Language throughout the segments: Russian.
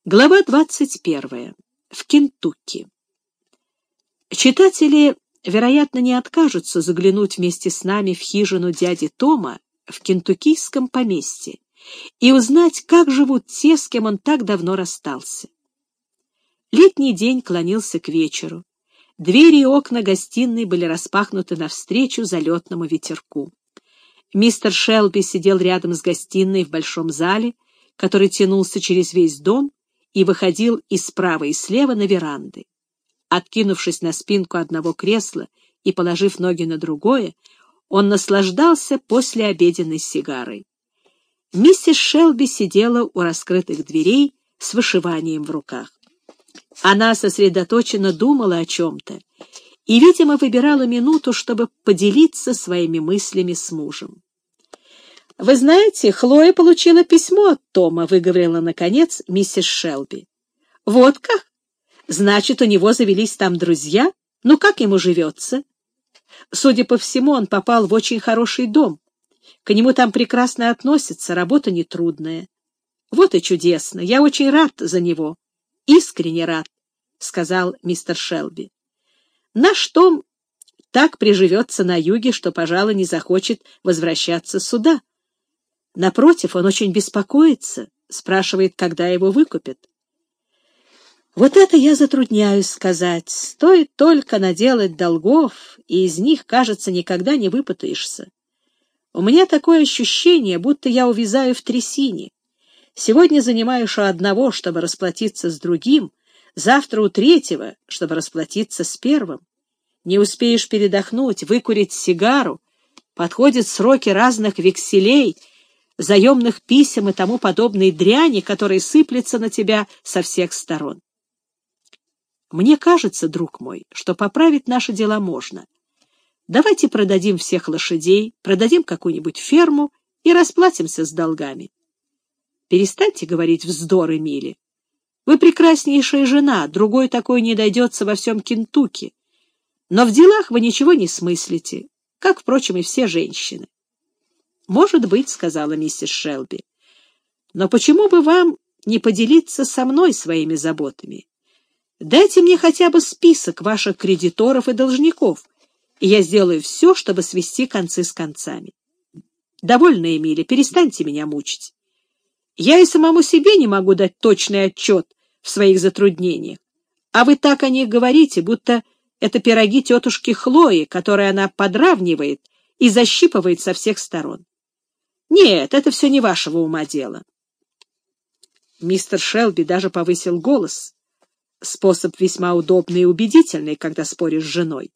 Глава 21. В Кентукки. Читатели, вероятно, не откажутся заглянуть вместе с нами в хижину дяди Тома в кентуккийском поместье и узнать, как живут те, с кем он так давно расстался. Летний день клонился к вечеру. Двери и окна гостиной были распахнуты навстречу залетному ветерку. Мистер Шелби сидел рядом с гостиной в большом зале, который тянулся через весь дом и выходил и справа, и слева на веранды. Откинувшись на спинку одного кресла и положив ноги на другое, он наслаждался послеобеденной сигарой. Миссис Шелби сидела у раскрытых дверей с вышиванием в руках. Она сосредоточенно думала о чем-то и, видимо, выбирала минуту, чтобы поделиться своими мыслями с мужем. «Вы знаете, Хлоя получила письмо от Тома», — выговорила, наконец, миссис Шелби. «Вот как? Значит, у него завелись там друзья? Ну, как ему живется?» «Судя по всему, он попал в очень хороший дом. К нему там прекрасно относятся, работа нетрудная». «Вот и чудесно. Я очень рад за него. Искренне рад», — сказал мистер Шелби. «Наш Том так приживется на юге, что, пожалуй, не захочет возвращаться сюда. Напротив, он очень беспокоится, спрашивает, когда его выкупят». «Вот это я затрудняюсь сказать. Стоит только наделать долгов, и из них, кажется, никогда не выпутаешься. У меня такое ощущение, будто я увязаю в трясине. Сегодня занимаешь у одного, чтобы расплатиться с другим, завтра у третьего, чтобы расплатиться с первым. Не успеешь передохнуть, выкурить сигару, подходят сроки разных векселей, заемных писем и тому подобной дряни, которые сыплются на тебя со всех сторон. Мне кажется, друг мой, что поправить наши дела можно. Давайте продадим всех лошадей, продадим какую-нибудь ферму и расплатимся с долгами». «Перестаньте говорить вздор, Эмили. Вы прекраснейшая жена, другой такой не дойдется во всем Кентукки. Но в делах вы ничего не смыслите, как, впрочем, и все женщины». «Может быть», — сказала миссис Шелби. «Но почему бы вам не поделиться со мной своими заботами? Дайте мне хотя бы список ваших кредиторов и должников, и я сделаю все, чтобы свести концы с концами». «Довольно, Эмили, перестаньте меня мучить. Я и самому себе не могу дать точный отчет в своих затруднениях, а вы так о них говорите, будто это пироги тетушки Хлои, которые она подравнивает и защипывает со всех сторон. Нет, это все не вашего ума дело». Мистер Шелби даже повысил голос. Способ весьма удобный и убедительный, когда споришь с женой.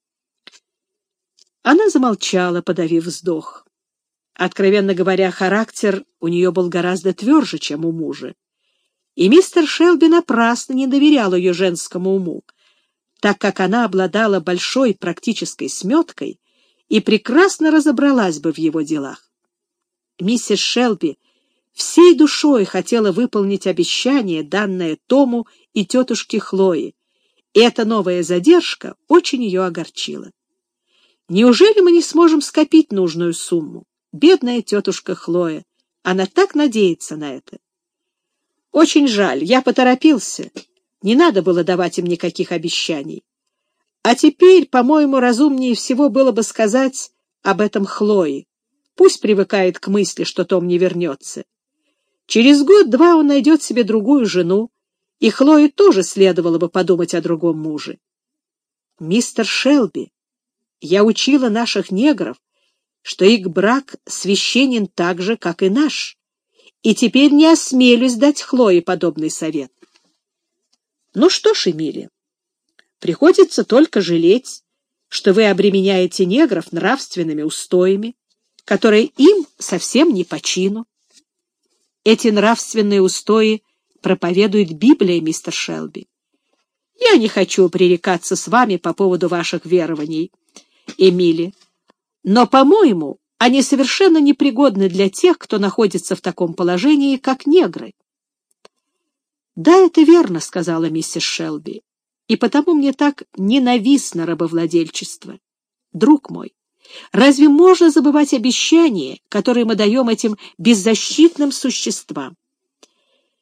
Она замолчала, подавив вздох. Откровенно говоря, характер у нее был гораздо тверже, чем у мужа. И мистер Шелби напрасно не доверял ее женскому уму, так как она обладала большой практической сметкой и прекрасно разобралась бы в его делах. Миссис Шелби всей душой хотела выполнить обещание, данное Тому и тетушке Хлое, и эта новая задержка очень ее огорчила. «Неужели мы не сможем скопить нужную сумму? Бедная тетушка Хлоя, она так надеется на это». «Очень жаль, я поторопился. Не надо было давать им никаких обещаний. А теперь, по-моему, разумнее всего было бы сказать об этом Хлое. Пусть привыкает к мысли, что Том не вернется. Через год-два он найдет себе другую жену, и Хлое тоже следовало бы подумать о другом муже. Мистер Шелби, я учила наших негров, что их брак священен так же, как и наш, и теперь не осмелюсь дать Хлое подобный совет». «Ну что ж, Эмили, приходится только жалеть, что вы обременяете негров нравственными устоями, которые им совсем не по чину. Эти нравственные устои проповедует Библия, мистер Шелби. Я не хочу пререкаться с вами по поводу ваших верований, Эмили, но, по-моему, они совершенно непригодны для тех, кто находится в таком положении, как негры». «Да, это верно», — сказала миссис Шелби, «и потому мне так ненавистно рабовладельчество. Друг мой, разве можно забывать обещания, которые мы даем этим беззащитным существам?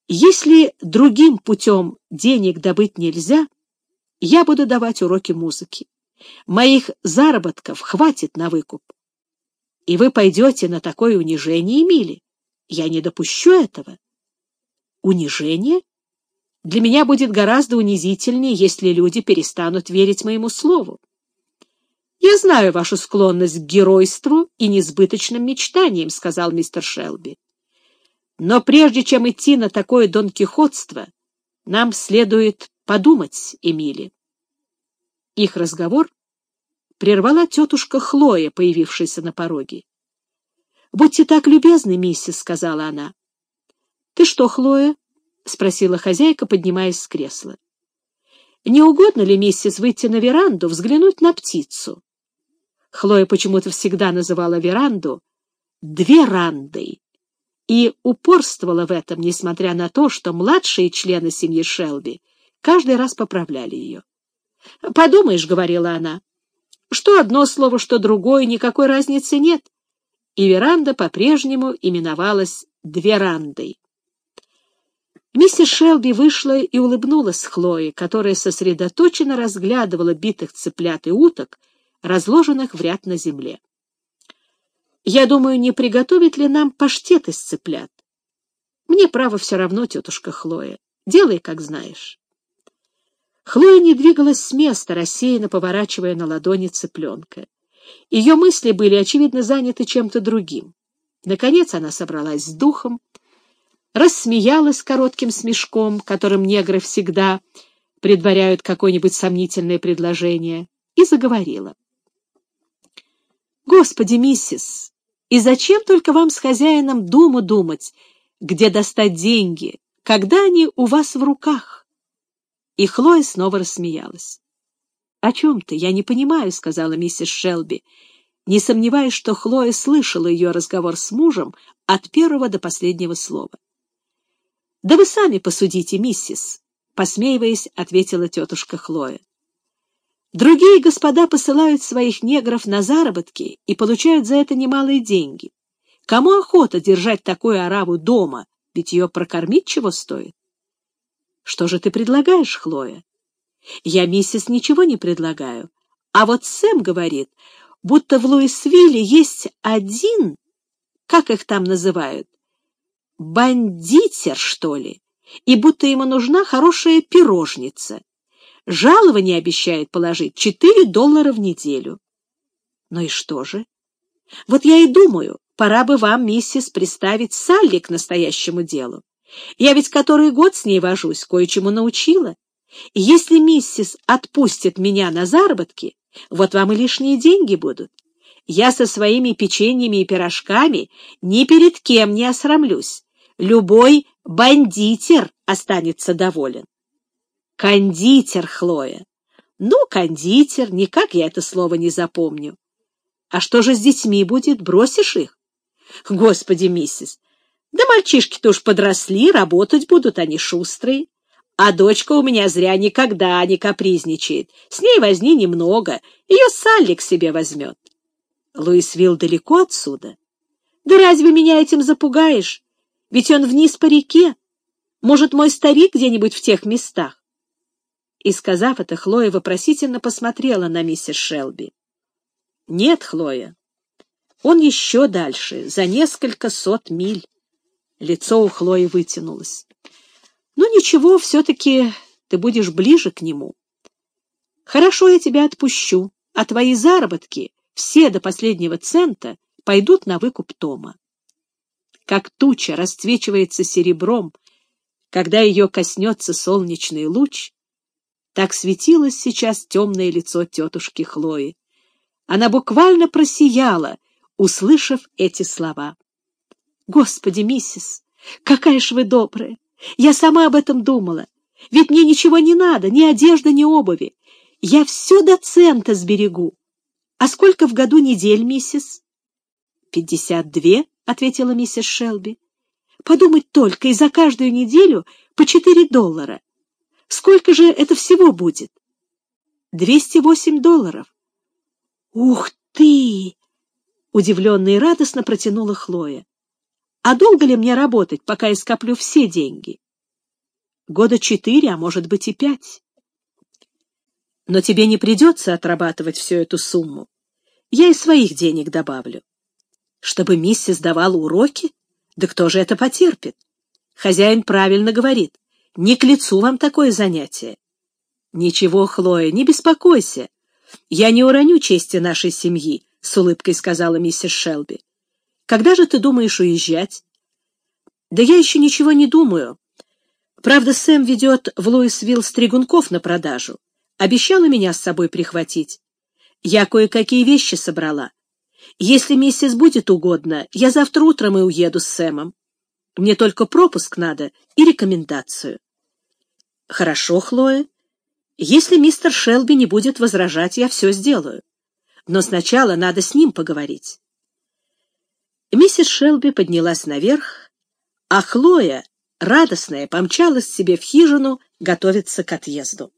Если другим путем денег добыть нельзя, я буду давать уроки музыки. Моих заработков хватит на выкуп. И вы пойдете на такое унижение, Эмили? Я не допущу этого. Унижение? Для меня будет гораздо унизительнее, если люди перестанут верить моему слову. «Я знаю вашу склонность к геройству и несбыточным мечтаниям», — сказал мистер Шелби. «Но прежде чем идти на такое донкихотство, нам следует подумать, Эмили». Их разговор прервала тетушка Хлоя, появившаяся на пороге. «Будьте так любезны, миссис», — сказала она. «Ты что, Хлоя?» — спросила хозяйка, поднимаясь с кресла. «Не угодно ли, миссис, выйти на веранду, взглянуть на птицу?» Хлоя почему-то всегда называла веранду «дверандой» и упорствовала в этом, несмотря на то, что младшие члены семьи Шелби каждый раз поправляли ее. «Подумаешь», — говорила она, — «что одно слово, что другое, никакой разницы нет». И веранда по-прежнему именовалась дверандой. Миссис Шелби вышла и улыбнулась Хлое, которая сосредоточенно разглядывала битых цыплят и уток, разложенных в ряд на земле. «Я думаю, не приготовить ли нам паштет из цыплят?» «Мне, право, все равно, тетушка Хлоя. Делай, как знаешь». Хлоя не двигалась с места, рассеянно поворачивая на ладони цыпленка. Ее мысли были, очевидно, заняты чем-то другим. Наконец она собралась с духом, рассмеялась коротким смешком, которым негры всегда предваряют какое-нибудь сомнительное предложение, и заговорила. «Господи, миссис, и зачем только вам с хозяином дому думать, где достать деньги, когда они у вас в руках?» И Хлоя снова рассмеялась. «О чем ты? Я не понимаю», — сказала миссис Шелби, не сомневаясь, что Хлоя слышала ее разговор с мужем от первого до последнего слова. «Да вы сами посудите, миссис», — посмеиваясь, ответила тетушка Хлоя. «Другие господа посылают своих негров на заработки и получают за это немалые деньги. Кому охота держать такую ораву дома, ведь ее прокормить чего стоит?» «Что же ты предлагаешь, Хлоя?» «Я, миссис, ничего не предлагаю. А вот Сэм говорит, будто в Луисвилле есть один, как их там называют, бандитер, что ли, и будто ему нужна хорошая пирожница. Жалование обещает положить $4 в неделю». «Ну и что же? Вот я и думаю, пора бы вам, миссис, приставить Салли к настоящему делу. Я ведь который год с ней вожусь, кое-чему научила. И если миссис отпустит меня на заработки, вот вам и лишние деньги будут. Я со своими печеньями и пирожками ни перед кем не осрамлюсь. Любой бандитер останется доволен». «Кондитер, Хлоя». «Ну, кондитер, никак я это слово не запомню». «А что же с детьми будет? Бросишь их?» «Господи, миссис, да мальчишки-то уж подросли, работать будут, они шустрые. А дочка у меня зря никогда не капризничает. С ней возни немного, ее Салли к себе возьмет». «Луисвилл далеко отсюда?» «Да разве меня этим запугаешь? Ведь он вниз по реке. Может, мой старик где-нибудь в тех местах?» И, сказав это, Хлоя вопросительно посмотрела на миссис Шелби. «Нет, Хлоя, он еще дальше, за несколько сот миль». Лицо у Хлои вытянулось. «Ну ничего, все-таки ты будешь ближе к нему. Хорошо, я тебя отпущу, а твои заработки, все до последнего цента, пойдут на выкуп Тома». Как туча расцвечивается серебром, когда ее коснется солнечный луч, так светилось сейчас темное лицо тетушки Хлои. Она буквально просияла, услышав эти слова. «Господи, миссис, какая ж вы добрая! Я сама об этом думала. Ведь мне ничего не надо, ни одежды, ни обуви. Я все до цента сберегу. А сколько в году недель, миссис?» 52, — ответила миссис Шелби. «Подумать только, и за каждую неделю по $4. Сколько же это всего будет?» $208. «Ух ты!» — удивленно и радостно протянула Хлоя. «А долго ли мне работать, пока я скоплю все деньги?» Года 4, а может быть и 5. Но тебе не придется отрабатывать всю эту сумму. Я из своих денег добавлю. Чтобы миссис давала уроки? Да кто же это потерпит? Хозяин правильно говорит. Не к лицу вам такое занятие. Ничего, Хлоя, не беспокойся. Я не уроню чести нашей семьи, — с улыбкой сказала миссис Шелби. Когда же ты думаешь уезжать? Да я еще ничего не думаю. Правда, Сэм ведет в Луисвилл стригунков на продажу. Обещала меня с собой прихватить. Я кое-какие вещи собрала. Если миссис будет угодно, я завтра утром и уеду с Сэмом. Мне только пропуск надо и рекомендацию. Хорошо, Хлоя. Если мистер Шелби не будет возражать, я все сделаю. Но сначала надо с ним поговорить. Миссис Шелби поднялась наверх, а Хлоя, радостная, помчалась к себе в хижину готовиться к отъезду.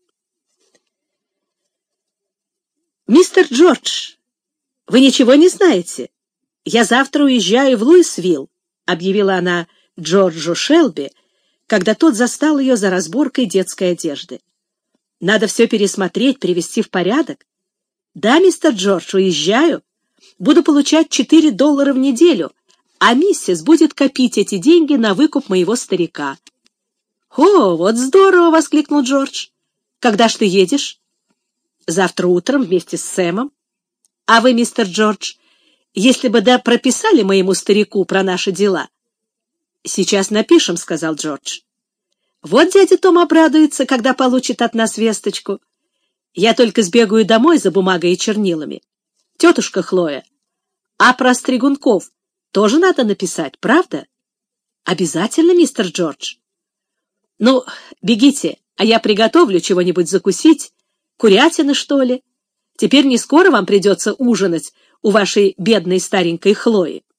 «Мистер Джордж, вы ничего не знаете? Я завтра уезжаю в Луисвилл», — объявила она Джорджу Шелби, когда тот застал ее за разборкой детской одежды. «Надо все пересмотреть, привести в порядок. Да, мистер Джордж, уезжаю. Буду получать $4 в неделю, а миссис будет копить эти деньги на выкуп моего старика». «О, вот здорово!» — воскликнул Джордж. «Когда ж ты едешь?» «Завтра утром вместе с Сэмом. А вы, мистер Джордж, если бы прописали моему старику про наши дела?» «Сейчас напишем», — сказал Джордж. «Вот дядя Том обрадуется, когда получит от нас весточку. Я только сбегаю домой за бумагой и чернилами. Тетушка Хлоя, а про стригунков тоже надо написать, правда?» «Обязательно, мистер Джордж». «Ну, бегите, а я приготовлю чего-нибудь закусить, курятины, что ли. Теперь не скоро вам придется ужинать у вашей бедной старенькой Хлои».